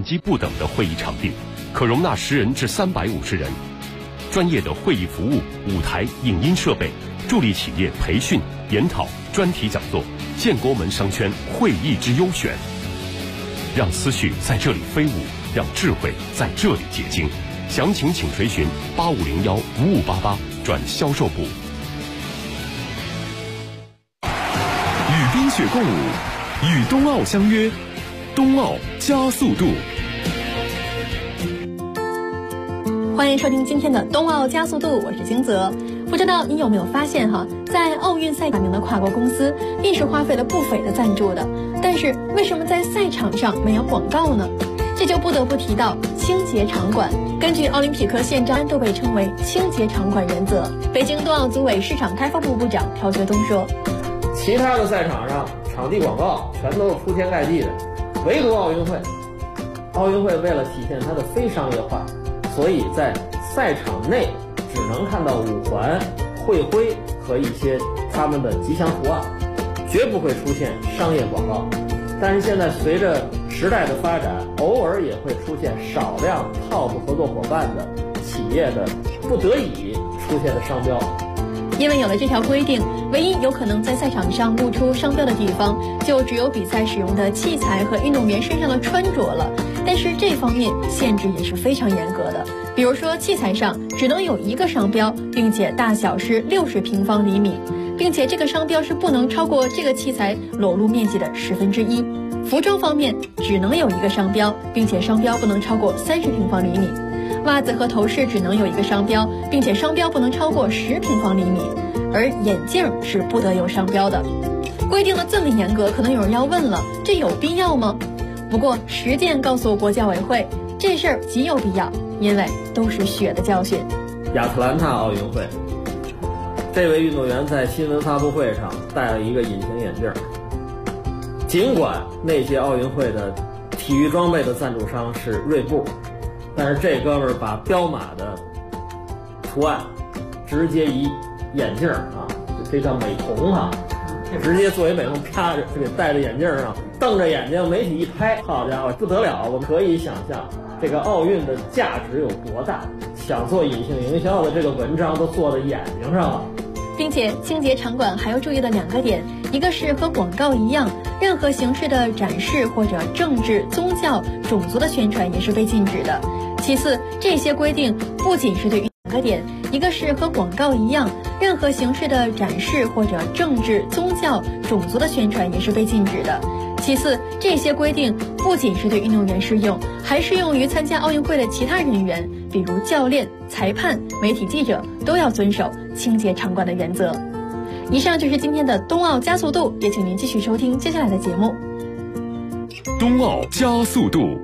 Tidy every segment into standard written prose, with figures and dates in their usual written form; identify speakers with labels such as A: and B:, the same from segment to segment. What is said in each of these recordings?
A: 积不等的会议场地，可容纳10人至350人。专业的会议服务、舞台、影音设备，助力企业培训、研讨、专题讲座，建国门商圈会议之优选。让思绪在这里飞舞，让智慧在这里结晶。详情请垂询8501-5588转销售部。
B: 与冰雪共舞，与冬奥相约，冬奥加速度。
C: 欢迎收听今天的冬奥加速度，我是金泽。不知道你有没有发现在奥运赛场名的跨国公司亦是花费了不菲的赞助的，但是为什么在赛场上没有广告呢？这就不得不提到清洁场馆。根据奥林匹克宪章，都被称为清洁场馆原则。北京冬奥组委市场开发部部长朴学东说，
D: 其他的赛场上场地广告全都是铺天盖地的，唯独奥运会，奥运会为了体现它的非商业化，所以在赛场内只能看到五环、会徽和一些他们的吉祥图案，绝不会出现商业广告。但是现在随着时代的发展，偶尔也会出现少量 TOP 合作伙伴的企业的不得已出现的商标。
C: 因为有了这条规定，唯一有可能在赛场上露出商标的地方，就只有比赛使用的器材和运动员身上的穿着了。但是这方面限制也是非常严格的，比如说器材上只能有一个商标，并且大小是60平方厘米，并且这个商标是不能超过这个器材裸露面积的1/10。服装方面只能有一个商标，并且商标不能超过30平方厘米。袜子和头饰只能有一个商标，并且商标不能超过10平方厘米，而眼镜是不得有商标的。规定的这么严格，可能有人要问了，这有必要吗？不过实践告诉国教委会，这事儿极有必要，因为都是血的教训。
D: 亚特兰大奥运会，这位运动员在新闻发布会上戴了一个隐形眼镜。尽管那届奥运会的体育装备的赞助商是锐步，但是这哥们儿把彪马的图案直接以眼镜这叫美瞳直接作为美瞳啪着就给戴在眼镜上，瞪着眼睛，媒体一拍，好家伙，不得了！我们可以想象这个奥运的价值有多大，想做隐性营销的这个文章都做在眼睛上了。
C: 并且清洁场馆还要注意的2个点，一个是和广告一样，任何形式的展示或者政治、宗教、种族的宣传也是被禁止的。其次，这些规定不仅是对于2个点，一个是和广告一样，任何形式的展示或者政治、宗教、种族的宣传也是被禁止的。其次，这些规定不仅是对运动员适用，还适用于参加奥运会的其他人员，比如教练、裁判、媒体记者，都要遵守清洁场馆的原则。以上就是今天的冬奥加速度，也请您继续收听接下来的节目。
B: 冬奥加速度。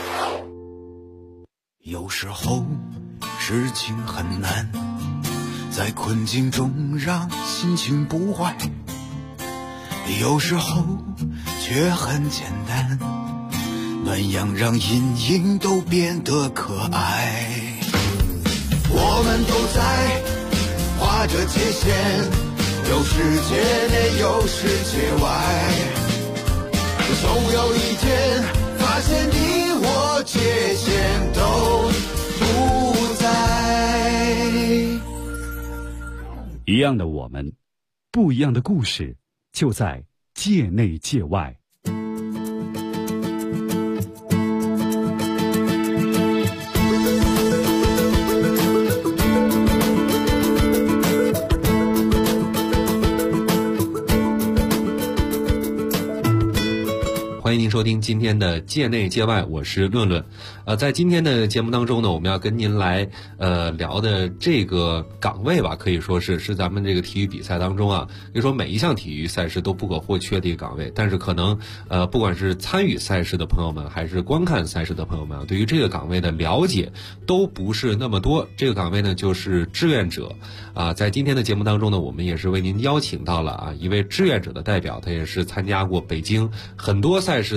E: 有时候事情很难，在困境中让心情不坏，有时候却很简单，暖阳让阴影都变得可爱。我们都在画着界限，有世界内有世界外，总有一天发现你我界限都不在。
B: 一样的我们，不一样的故事，就在界内界外。
F: 欢迎您收听今天的界内界外，我是论论。在今天的节目当中呢，我们要跟您来聊的这个岗位吧，可以说是咱们这个体育比赛当中可以说每一项体育赛事都不可或缺的一个岗位。但是可能不管是参与赛事的朋友们，还是观看赛事的朋友们，对于这个岗位的了解都不是那么多。这个岗位呢，就是志愿者在今天的节目当中呢，我们也是为您邀请到了一位志愿者的代表，他也是参加过北京很多赛事的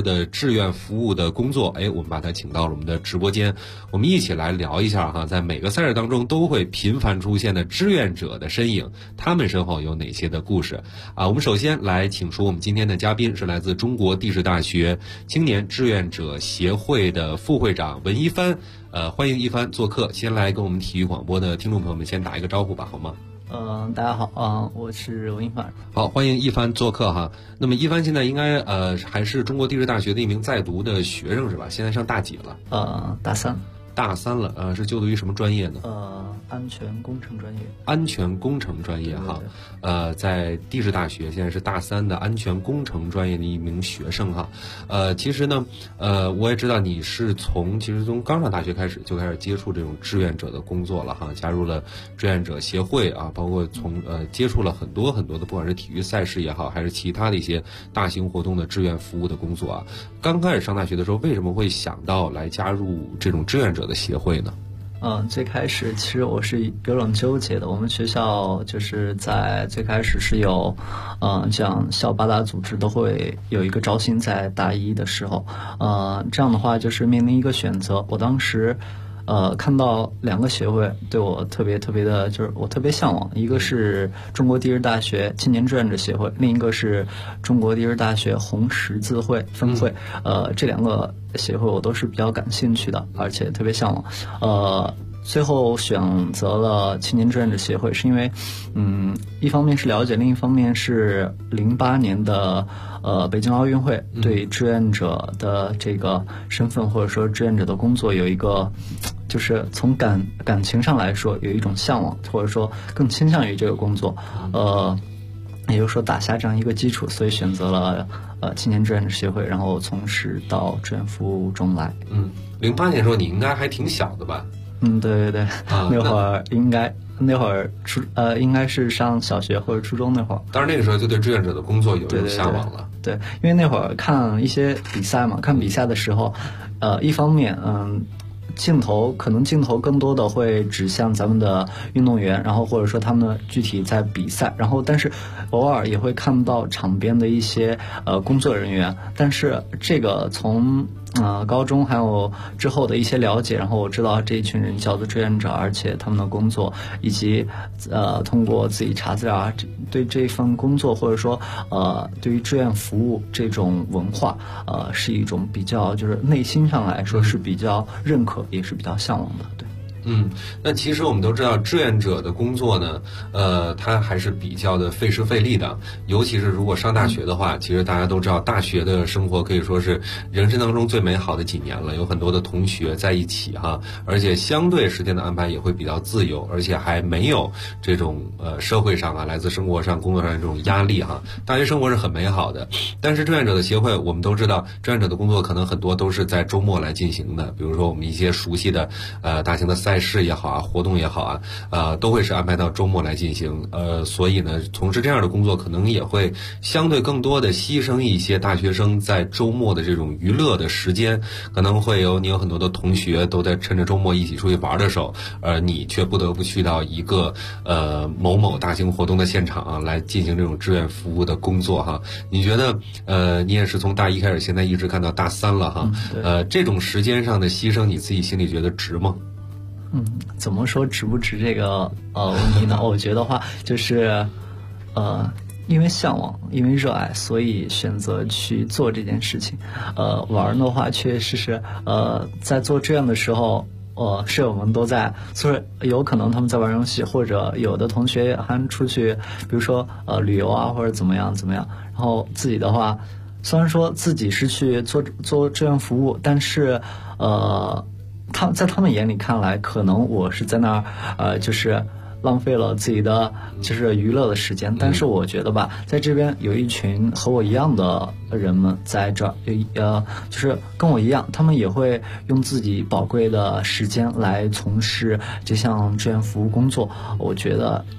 F: 的志愿服务的工作，我们把他请到了我们的直播间，我们一起来聊一下哈，在每个赛事当中都会频繁出现的志愿者的身影，他们身后有哪些的故事啊？我们首先来请出我们今天的嘉宾，是来自中国地质大学青年志愿者协会的副会长文一帆，欢迎一帆做客，先来跟我们体育广播的听众朋友们先打一个招呼吧，好吗？
G: 大家好我是文一帆。好，
F: 欢迎一帆做客哈。那么一帆现在应该还是中国地质大学的一名在读的学生是吧？现在上大几了？
G: 大三。
F: 大三了，是就读于什么专业呢？
G: 安全工程专业。
F: 安全工程专业哈，在地质大学现在是大三的安全工程专业的一名学生哈。其实呢，我也知道你是从刚上大学开始就开始接触这种志愿者的工作了哈，加入了志愿者协会啊，包括接触了很多的，不管是体育赛事也好，还是其他的一些大型活动的志愿服务的工作啊。刚开始上大学的时候，为什么会想到来加入这种志愿者的协会呢？
G: 最开始其实我是有种纠结的。我们学校就是在最开始是有，这样校八大组织都会有一个招新，在大一的时候，这样的话就是面临一个选择。我当时看到两个协会对我特别的，就是我特别向往，一个是中国地质大学青年志愿者协会，另一个是中国地质大学红十字会分会。这两个协会我都是比较感兴趣的，而且特别向往。最后选择了青年志愿者协会，是因为一方面是了解，另一方面是08年的北京奥运会对志愿者的这个身份或者说志愿者的工作有一个，就是从感情上来说有一种向往，或者说更倾向于这个工作，也就是说打下这样一个基础，所以选择了青年志愿者协会，然后从事到志愿服务中来。
F: 08年的时候你应该还挺小的吧？
G: 对，那会儿应该是上小学或者初中那会儿。
F: 当然那个时候就对志愿者的工作有一种向往了。
G: 对，因为那会儿看一些比赛嘛，看比赛的时候，一方面镜头更多的会指向咱们的运动员，然后或者说他们具体在比赛，然后但是偶尔也会看到场边的一些工作人员。但是这个从高中还有之后的一些了解，然后我知道这一群人叫做志愿者，而且他们的工作以及通过自己查资料啊，对这份工作或者说对于志愿服务这种文化是一种比较，就是内心上来说是比较认可，也是比较向往的。对。
F: 那其实我们都知道，志愿者的工作呢，它还是比较的费时费力的。尤其是如果上大学的话，其实大家都知道，大学的生活可以说是人生当中最美好的几年了。有很多的同学在一起哈，而且相对时间的安排也会比较自由，而且还没有这种社会上来自生活上、工作上的这种压力哈。大学生活是很美好的。但是志愿者的协会，我们都知道，志愿者的工作可能很多都是在周末来进行的，比如说我们一些熟悉的大型的赛事也好啊，活动也好啊，都会是安排到周末来进行。所以呢，从事这样的工作可能也会相对更多的牺牲一些大学生在周末的这种娱乐的时间，可能会你有很多的同学都在趁着周末一起出去玩的时候，你却不得不去到一个某某大型活动的现场来进行这种志愿服务的工作哈。你觉得你也是从大一开始，现在一直干到大三了哈，这种时间上的牺牲，你自己心里觉得值吗？
G: 怎么说值不值这个问题呢？我觉得话就是因为向往，因为热爱，所以选择去做这件事情。玩的话确实是在做这样的时候，室友们都在，所以有可能他们在玩游戏，或者有的同学还出去，比如说旅游啊，或者怎么样。然后自己的话，虽然说自己是去做志愿服务，但是在他们眼里看来，可能我是在那儿就是浪费了自己的就是娱乐的时间。但是我觉得吧，在这边有一群和我一样的人们在这儿，就是跟我一样，他们也会用自己宝贵的时间来从事这项志愿服务工作。我觉得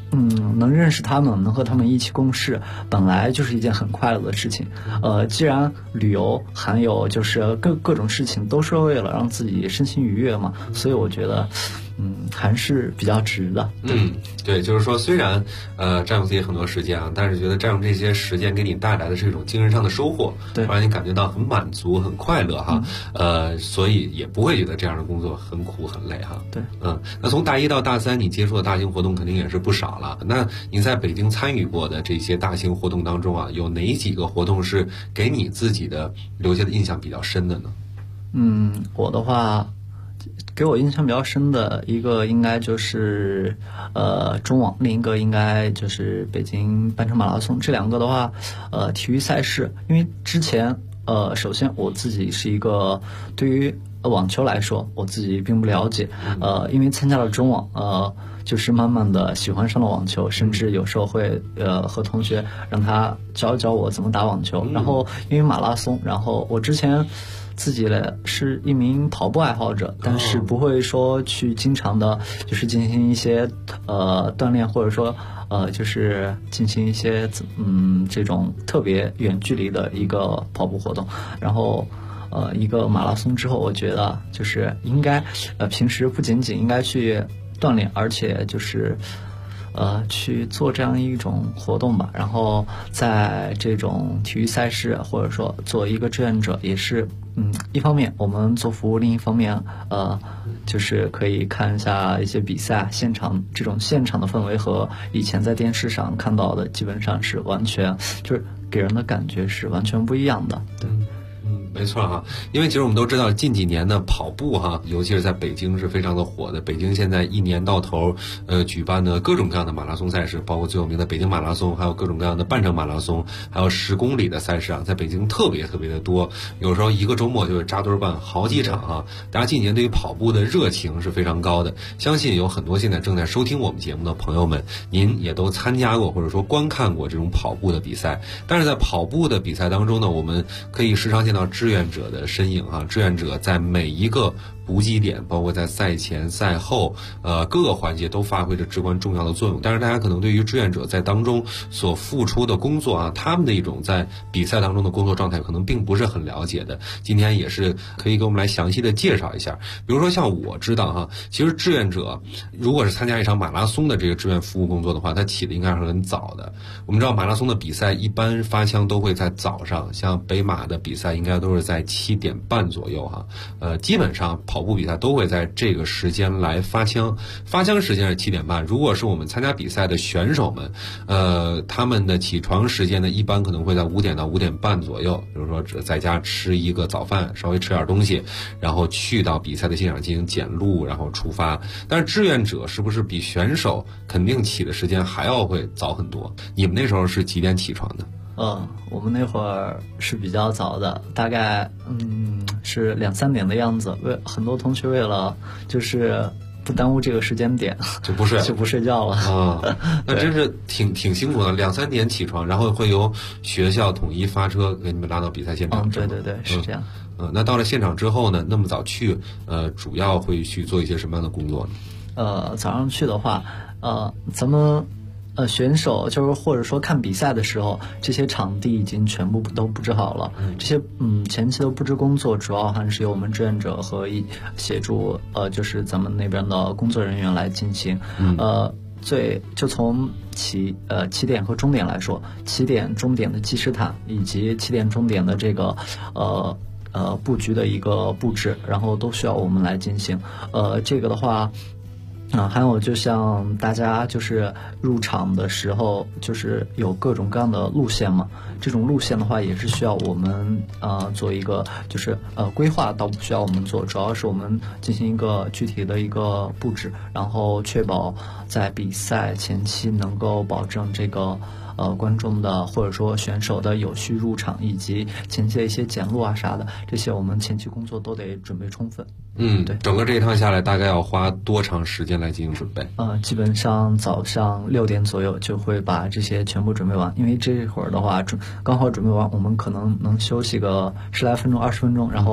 G: 能认识他们，能和他们一起共事，本来就是一件很快乐的事情。既然旅游还有就是各种事情都是为了让自己身心愉悦嘛，所以我觉得还是比较值的。
F: 对，就是说虽然占用自己很多时间啊，但是觉得占用这些时间给你带来的是一种精神上的收获，
G: 对，
F: 让你感觉到很满足、很快乐哈。所以也不会觉得这样的工作很苦很累哈。
G: 对，
F: 那从大1到大3，你接触的大型活动肯定也是不少了。那你在北京参与过的这些大型活动当中啊，有哪几个活动是给你自己的留下的印象比较深的呢？
G: 我的话，给我印象比较深的一个应该就是中网，另一个应该就是北京半程马拉松。这两个的话，体育赛事，因为之前首先我自己是一个对于网球来说我自己并不了解，因为参加了中网，就是慢慢的喜欢上了网球，甚至有时候会和同学让他教教我怎么打网球。然后因为马拉松，然后我之前自己是一名跑步爱好者，但是不会说去经常的就是进行一些锻炼，或者说就是进行一些这种特别远距离的一个跑步活动。然后一个马拉松之后，我觉得就是应该平时不仅仅应该去锻炼，而且就是去做这样一种活动吧。然后在这种体育赛事或者说做一个志愿者，也是一方面我们做服务，另一方面就是可以看一下一些比赛现场，这种现场的氛围和以前在电视上看到的基本上是完全就是给人的感觉是完全不一样的。对。
F: 没错哈，因为其实我们都知道近几年的跑步哈，尤其是在北京是非常的火的。北京现在一年到头举办的各种各样的马拉松赛事，包括最有名的北京马拉松，还有各种各样的半程马拉松，还有10公里的赛事啊，在北京特别特别的多。有时候一个周末就会扎堆办好几场哈。大家近年对于跑步的热情是非常高的，相信有很多现在正在收听我们节目的朋友们，您也都参加过或者说观看过这种跑步的比赛。但是在跑步的比赛当中呢，我们可以时常见到志愿者的身影啊，志愿者在每一个补给点，包括在赛前赛后各个环节都发挥着至关重要的作用。但是大家可能对于志愿者在当中所付出的工作啊，他们的一种在比赛当中的工作状态可能并不是很了解的。今天也是可以给我们来详细的介绍一下。比如说像我知道哈，其实志愿者如果是参加一场马拉松的这个志愿服务工作的话，他起的应该是很早的。我们知道马拉松的比赛一般发枪都会在早上，像北马的比赛应该都是在7点半左右哈。基本上跑步比赛都会在这个时间来发枪，发枪时间是7点半。如果是我们参加比赛的选手们，他们的起床时间呢，一般可能会在5点到5点半左右，比如说在家吃一个早饭，稍微吃点东西，然后去到比赛的现场进行检录，然后出发。但是志愿者是不是比选手肯定起的时间还要会早很多？你们那时候是几点起床的？
G: 我们那会儿是比较早的，大概是2、3点的样子。很多同学为了就是不耽误这个时间点，就不睡觉了
F: 啊。那真是挺辛苦的，2、3点起床，然后会由学校统一发车给你们拉到比赛现场。
G: 对对对，是这样。
F: 那到了现场之后呢，那么早去，主要会去做一些什么样的工作呢？
G: 早上去的话，咱们选手就是或者说看比赛的时候，这些场地已经全部都布置好了。这些前期的布置工作主要还是由我们志愿者和协助就是咱们那边的工作人员来进行。就从起点和终点来说，起点终点的计时塔以及起点终点的这个布局的一个布置，然后都需要我们来进行。这个的话还有就像大家就是入场的时候，就是有各种各样的路线嘛。这种路线的话，也是需要我们做一个就是规划，倒不需要我们做，主要是我们进行一个具体的一个布置，然后确保在比赛前期能够保证这个观众的或者说选手的有序入场，以及前期的一些检录啊啥的，这些我们前期工作都得准备充分。对，
F: 整个这一趟下来大概要花多长时间来进行准备？
G: 基本上早上6点左右就会把这些全部准备完，因为这会儿的话刚好准备完，我们可能能休息个10来分钟、20分钟，然后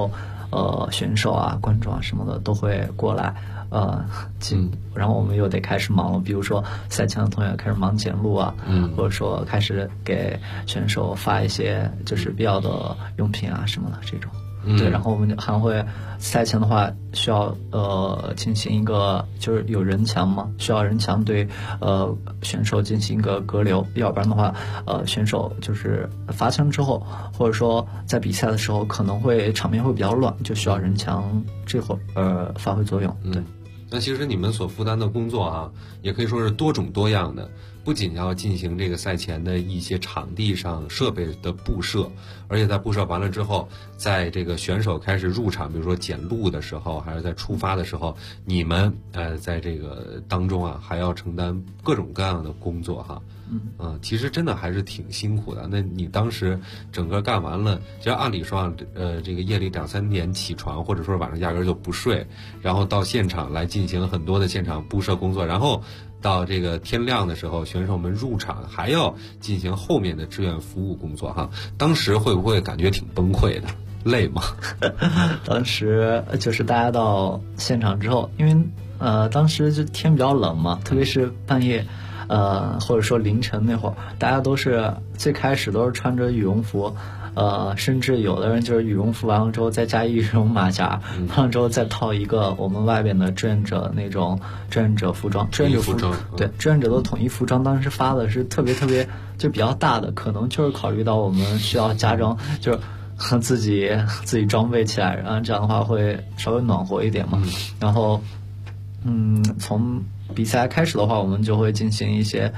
G: 选手啊、观众啊什么的都会过来，然后我们又得开始忙了，比如说赛前的同学开始忙检录啊，或者说开始给选手发一些就是必要的用品啊什么的这种。对，然后我们还会赛前的话需要进行一个就是有人墙嘛，需要人墙对选手进行一个隔留，要不然的话选手就是罚枪之后，或者说在比赛的时候可能会场面会比较乱，就需要人墙这会儿发挥作用。对。
F: 那其实你们所负担的工作啊，也可以说是多种多样的，不仅要进行这个赛前的一些场地上设备的布设，而且在布设完了之后，在这个选手开始入场，比如说检录的时候，还是在出发的时候，你们在这个当中啊，还要承担各种各样的工作哈。其实真的还是挺辛苦的。那你当时整个干完了，其实按理说这个夜里2、3点起床，或者说晚上压根就不睡，然后到现场来进行很多的现场布设工作，然后到这个天亮的时候，选手们入场还要进行后面的志愿服务工作哈。当时会不会感觉挺崩溃的？累吗？
G: 当时就是大家到现场之后，因为当时就天比较冷嘛，特别是半夜。或者说凌晨那会儿，大家都是最开始都是穿着羽绒服，甚至有的人就是羽绒服完了之后再加羽绒马甲，完了之后再套一个我们外边的志愿者那种志愿者服装，志愿者服装，对，志愿者的统一服装，当时发的是特别就比较大的，可能就是考虑到我们需要加装，就是自己装备起来，然后这样的话会稍微暖和一点嘛，然后从比赛开始的话，我们就会进行一些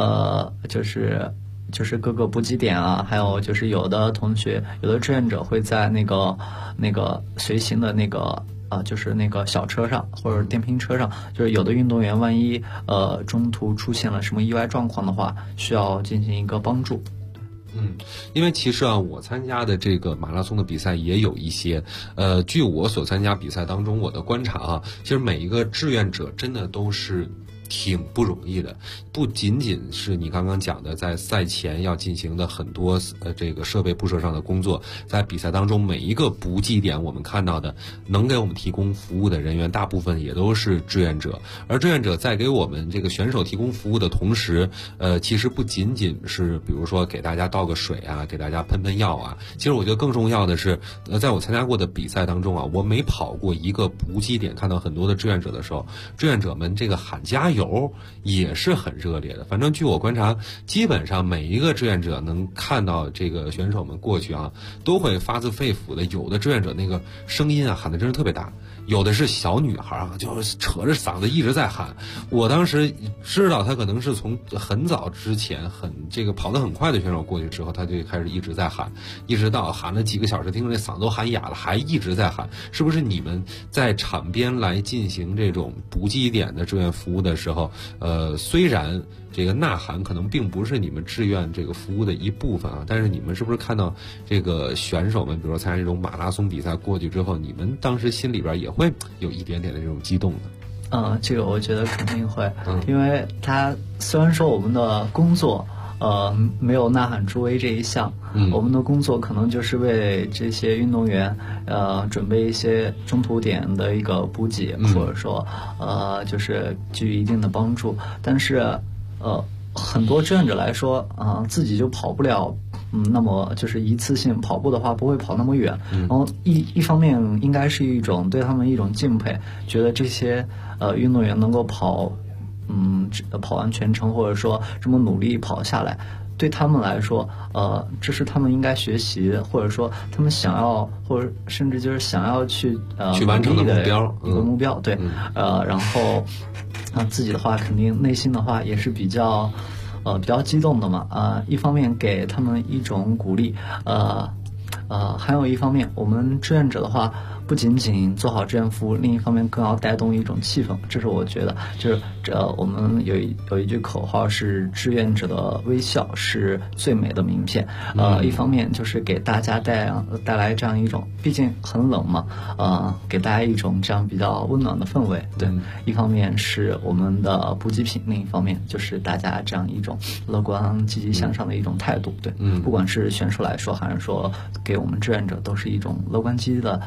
G: 就是各个补给点啊，还有就是有的同学有的志愿者会在那个随行的那个就是那个小车上或者电瓶车上，就是有的运动员万一中途出现了什么意外状况的话，需要进行一个帮助。
F: 因为其实啊，我参加的这个马拉松的比赛也有一些，据我所参加比赛当中我的观察啊，其实每一个志愿者真的都是挺不容易的，不仅仅是你刚刚讲的在赛前要进行的很多这个设备布设上的工作，在比赛当中每一个补给点我们看到的能给我们提供服务的人员大部分也都是志愿者，而志愿者在给我们这个选手提供服务的同时，其实不仅仅是比如说给大家倒个水啊，给大家喷药啊，其实我觉得更重要的是在我参加过的比赛当中啊，我每跑过一个补给点，看到很多的志愿者的时候，志愿者们这个喊加油也是很热烈的。反正据我观察，基本上每一个志愿者能看到这个选手们过去啊，都会发自肺腑的，有的志愿者那个声音啊喊的真是特别大，有的是小女孩啊，就是扯着嗓子一直在喊。我当时知道他可能是从很早之前这个跑得很快的选手过去之后，他就开始一直在喊，一直到喊了几个小时，听着那嗓子都喊哑了，还一直在喊。是不是你们在场边来进行这种补给点的志愿服务的时候，虽然这个呐喊可能并不是你们志愿这个服务的一部分啊，但是你们是不是看到这个选手们，比如说参加这种马拉松比赛过去之后，你们当时心里边也会有一点点的这种激动的？
G: 这个我觉得肯定会，因为他虽然说我们的工作没有呐喊助威这一项，我们的工作可能就是为这些运动员准备一些中途点的一个补给，或者说就是给予一定的帮助，但是很多志愿者来说自己就跑不了那么就是一次性跑步的话不会跑那么远，然后一方面应该是一种对他们一种敬佩，觉得这些运动员能够跑完全程，或者说这么努力跑下来，对他们来说这是他们应该学习的，或者说他们想要，或者甚至就是想要去
F: 完成的目标，
G: 一个目标，对，然后自己的话肯定内心的话也是比较激动的嘛，一方面给他们一种鼓励，还有一方面我们志愿者的话不仅仅做好志愿服务，另一方面更要带动一种气氛，这是我觉得就是我们有一句口号是志愿者的微笑是最美的名片，一方面就是给大家带来这样一种，毕竟很冷嘛，给大家一种这样比较温暖的氛围，对，一方面是我们的补给品，另一方面就是大家这样一种乐观积极向上的一种态度，对，不管是选手来说还是说给我们志愿者，都是一种乐观积极的态度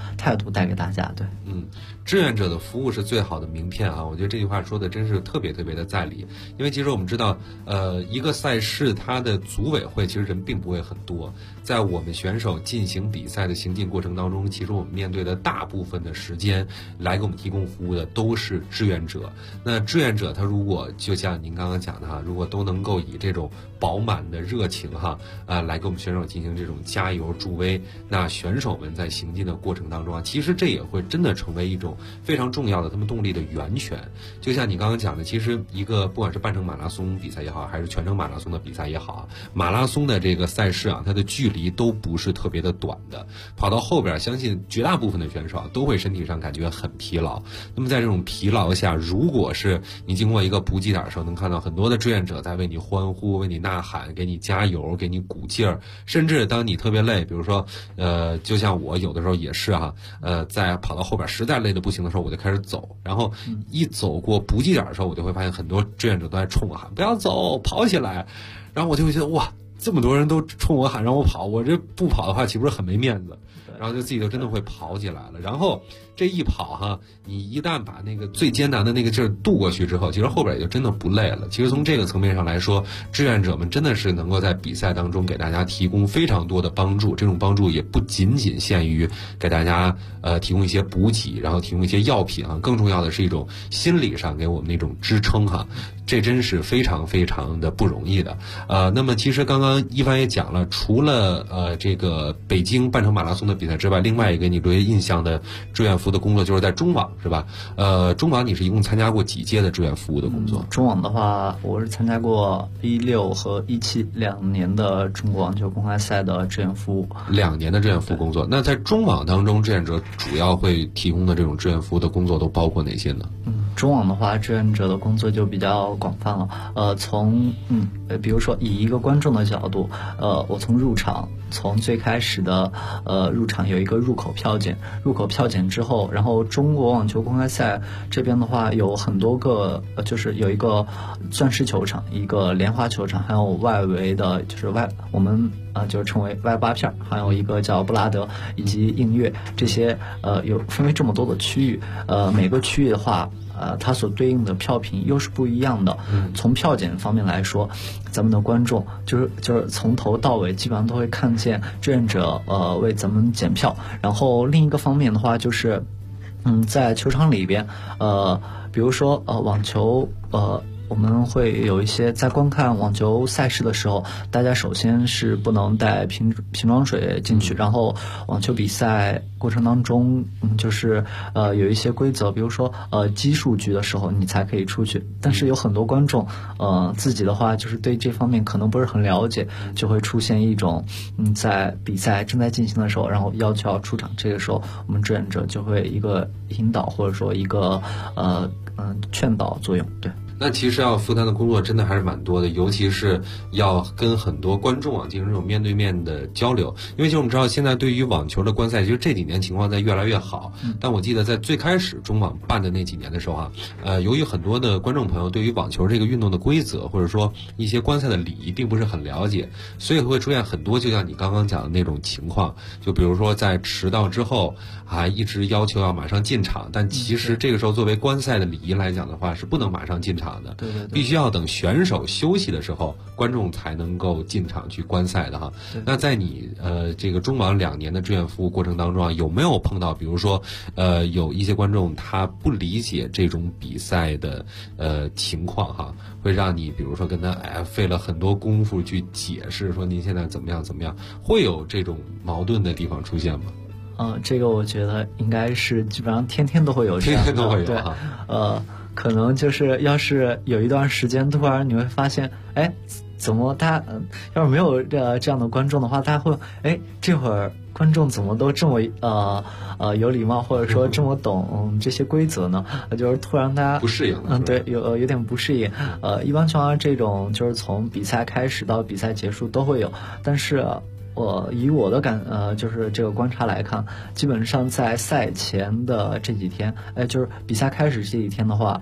G: 务带给大家。对，
F: 志愿者的服务是最好的名片啊！我觉得这句话说的真是特别特别的在理，因为其实我们知道，一个赛事它的组委会其实人并不会很多，在我们选手进行比赛的行进过程当中，其实我们面对的大部分的时间来给我们提供服务的都是志愿者。那志愿者他如果就像您刚刚讲的哈，如果都能够以这种饱满的热情哈，来给我们选手进行这种加油助威，那选手们在行进的过程当中啊，其实这也会真的成为一种非常重要的他们动力的源泉。就像你刚刚讲的，其实一个不管是半程马拉松比赛也好，还是全程马拉松的比赛也好，马拉松的这个赛事啊，它的距离都不是特别的短的，跑到后边相信绝大部分的选手都会身体上感觉很疲劳。那么在这种疲劳下，如果是你经过一个补给点的时候，能看到很多的志愿者在为你欢呼，为你呐喊，给你加油，给你鼓劲儿。甚至当你特别累，比如说就像我有的时候也是哈，在跑到后边实在累得不行的时候，我就开始走，然后一走过补给点的时候，我就会发现很多志愿者都在冲我喊不要走，跑起来。然后我就会觉得哇，这么多人都冲我喊让我跑，我这不跑的话岂不是很没面子？然后就自己就真的会跑起来了。然后这一跑哈，你一旦把那个最艰难的那个劲儿渡过去之后，其实后边也就真的不累了。其实从这个层面上来说，志愿者们真的是能够在比赛当中给大家提供非常多的帮助。这种帮助也不仅仅限于给大家提供一些补给，然后提供一些药品啊，更重要的是一种心理上给我们那种支撑哈。这真是非常非常的不容易的。那么其实刚刚一帆也讲了，除了这个北京半程马拉松的比赛之外，另外一个你留下印象的志愿服的工作就是在中网，是吧？中网你是一共参加过几届的志愿服务的工作？
G: 中网的话，我是参加过16和17 2年的中国网球公开赛的志愿服务。
F: 2年的志愿服务工作。那在中网当中，志愿者主要会提供的这种志愿服务的工作都包括哪些呢？
G: 中网的话，志愿者的工作就比较广泛了。比如说以一个观众的角度，我从入场，从最开始的入场有一个入口票检，入口票检之后，然后中国网球公开赛这边的话有很多个，就是有一个钻石球场，一个莲花球场，还有外围的就是我们就是称为外八片，还有一个叫布拉德以及映月，这些有分为这么多的区域，每个区域的话它所对应的票评又是不一样的。从票检方面来说，咱们的观众就是从头到尾基本上都会看见志愿者为咱们检票。然后另一个方面的话就是在球场里边比如说网球我们会有一些在观看网球赛事的时候，大家首先是不能带瓶装水进去，然后网球比赛过程当中就是有一些规则，比如说奇数局的时候你才可以出去。但是有很多观众自己的话就是对这方面可能不是很了解，就会出现一种在比赛正在进行的时候，然后要求要出场，这个时候我们志愿者就会一个引导或者说一个劝导作用。对，
F: 那其实要负担的工作真的还是蛮多的，尤其是要跟很多观众进行这种面对面的交流。因为其实我们知道现在对于网球的观赛，其实这几年情况在越来越好。但我记得在最开始中网办的那几年的时候由于很多的观众朋友对于网球这个运动的规则或者说一些观赛的礼仪并不是很了解，所以会出现很多就像你刚刚讲的那种情况，就比如说在迟到之后还一直要求要马上进场，但其实这个时候作为观赛的礼仪来讲的话是不能马上进场的，
G: 对，
F: 必须要等选手休息的时候，观众才能够进场去观赛的哈。那在你这个中网2年的志愿服务过程当中有没有碰到，比如说有一些观众他不理解这种比赛的情况哈，会让你比如说跟他费了很多功夫去解释说您现在怎么样，会有这种矛盾的地方出现吗？
G: 这个我觉得应该是基本上天天都会有这样的，
F: 天天都会有
G: 对，可能就是要是有一段时间突然你会发现，怎么他要是没有这样的观众的话，他会这会儿观众怎么都这么有礼貌，或者说这么懂这些规则呢？就是突然大家
F: 不适应，
G: 对，有点不适应。一般情况下这种就是从比赛开始到比赛结束都会有，但是以我的就是这个观察来看，基本上在赛前的这几天，就是比赛开始这几天的话，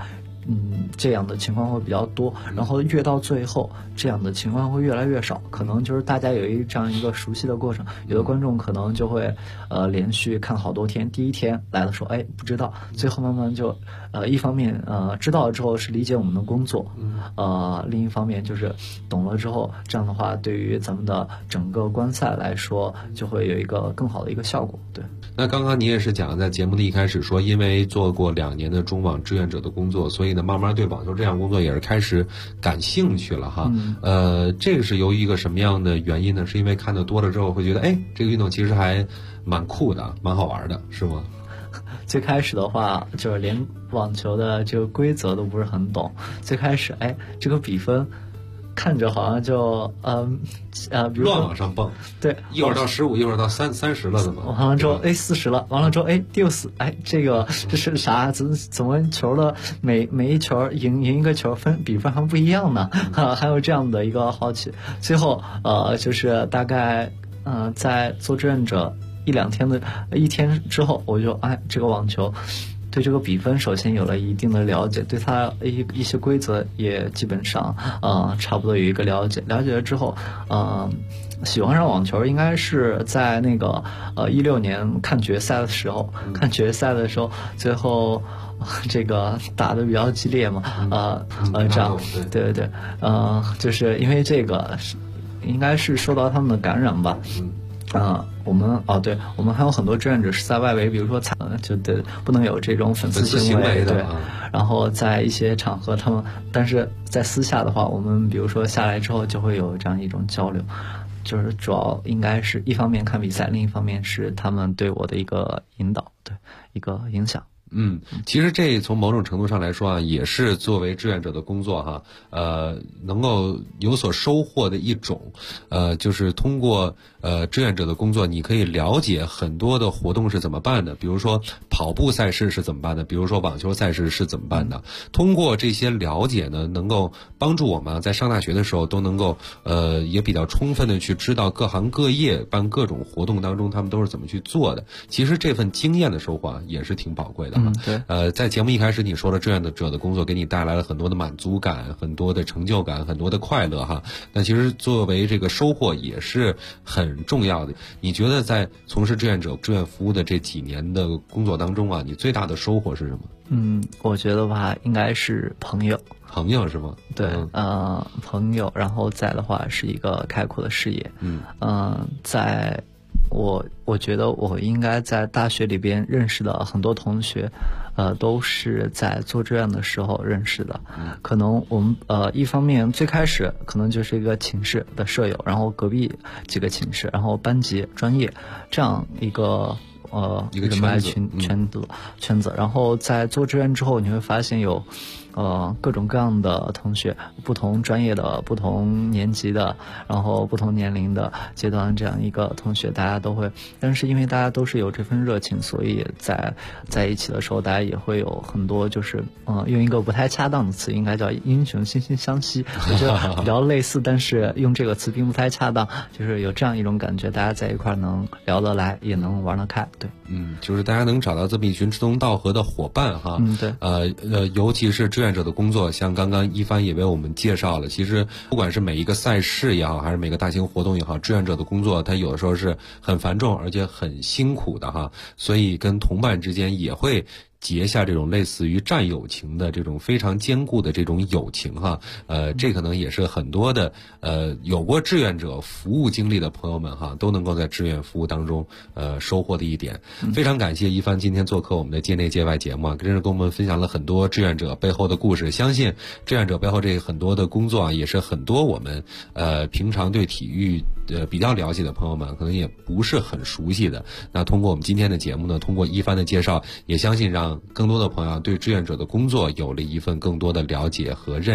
G: 这样的情况会比较多，然后越到最后这样的情况会越来越少，可能就是大家有这样一个熟悉的过程，有的观众可能就会连续看好多天，第一天来的时候不知道，最后慢慢就一方面知道了之后是理解我们的工作，另一方面就是懂了之后，这样的话对于咱们的整个观赛来说就会有一个更好的一个效果。对，
F: 那刚刚你也是讲在节目的一开始说，因为做过2年的中网志愿者的工作，所以呢慢慢对网球这项工作也是开始感兴趣了哈。这个是由于一个什么样的原因呢？是因为看得多了之后会觉得这个运动其实还蛮酷的，蛮好玩的，是吗？
G: 最开始的话就是连网球的这个规则都不是很懂，最开始这个比分看着好像就比如说
F: 乱往上蹦，
G: 对，
F: 一会儿到15，一会儿到30了，怎么？
G: 完了之后40了，完了之后第四，这是啥？怎么球的每一球赢一个球比分还不一样呢？还有这样的一个好奇。最后就是大概在做志愿者一天之后，我就这个网球对这个比分首先有了一定的了解，对它一些规则也基本上差不多有一个了解了之后，喜欢上网球应该是在那个16年看决赛的时候，最后这个打得比较激烈嘛，这样对，就是因为这个应该是受到他们的感染吧。我们还有很多志愿者是在外围，比如说就得不能有这种粉丝行为对。然后在一些场合但是在私下的话，我们比如说下来之后就会有这样一种交流，就是主要应该是一方面看比赛，另一方面是他们对我的一个引导，对一个影响。
F: 其实这从某种程度上来说也是作为志愿者的工作哈，能够有所收获的一种，就是通过志愿者的工作，你可以了解很多的活动是怎么办的，比如说跑步赛事是怎么办的，比如说网球赛事是怎么办的。通过这些了解呢，能够帮助我们在上大学的时候都能够也比较充分的去知道各行各业办各种活动当中他们都是怎么去做的。其实这份经验的收获也是挺宝贵的。
G: 对，
F: 在节目一开始你说了志愿者的工作给你带来了很多的满足感，很多的成就感，很多的快乐哈。但其实作为这个收获也是很重要的。你觉得在从事志愿服务的这几年的工作当中你最大的收获是什么？
G: 我觉得吧，应该是朋友
F: 是吗？
G: 对，朋友，然后再的话是一个开阔的视野。在我觉得我应该在大学里边认识的很多同学，都是在做志愿的时候认识的。可能我们一方面最开始可能就是一个寝室的舍友，然后隔壁几个寝室，然后班级、专业这样一个人脉圈子，然后在做志愿之后，你会发现有各种各样的同学，不同专业的、不同年级的，然后不同年龄的阶段这样一个同学，大家都会，但是因为大家都是有这份热情，所以在一起的时候，大家也会有很多就是用一个不太恰当的词，应该叫英雄惺惺相惜，我觉得比较类似，但是用这个词并不太恰当，就是有这样一种感觉，大家在一块能聊得来，也能玩得开，对。
F: 就是大家能找到这么一群志同道合的伙伴哈。
G: 对。
F: 尤其是志愿者的工作，像刚刚一帆也为我们介绍了，其实不管是每一个赛事也好，还是每个大型活动也好，志愿者的工作它有的时候是很繁重而且很辛苦的哈，所以跟同伴之间也会结下这种类似于战友情的这种非常坚固的这种友情哈，这可能也是很多的有过志愿者服务经历的朋友们哈，都能够在志愿服务当中收获的一点。非常感谢一帆今天做客我们的界内界外节目真是跟我们分享了很多志愿者背后的故事。相信志愿者背后这很多的工作也是很多我们平常对体育比较了解的朋友们可能也不是很熟悉的。那通过我们今天的节目呢，通过一帆的介绍，也相信让更多的朋友对志愿者的工作有了一份更多的了解和认识。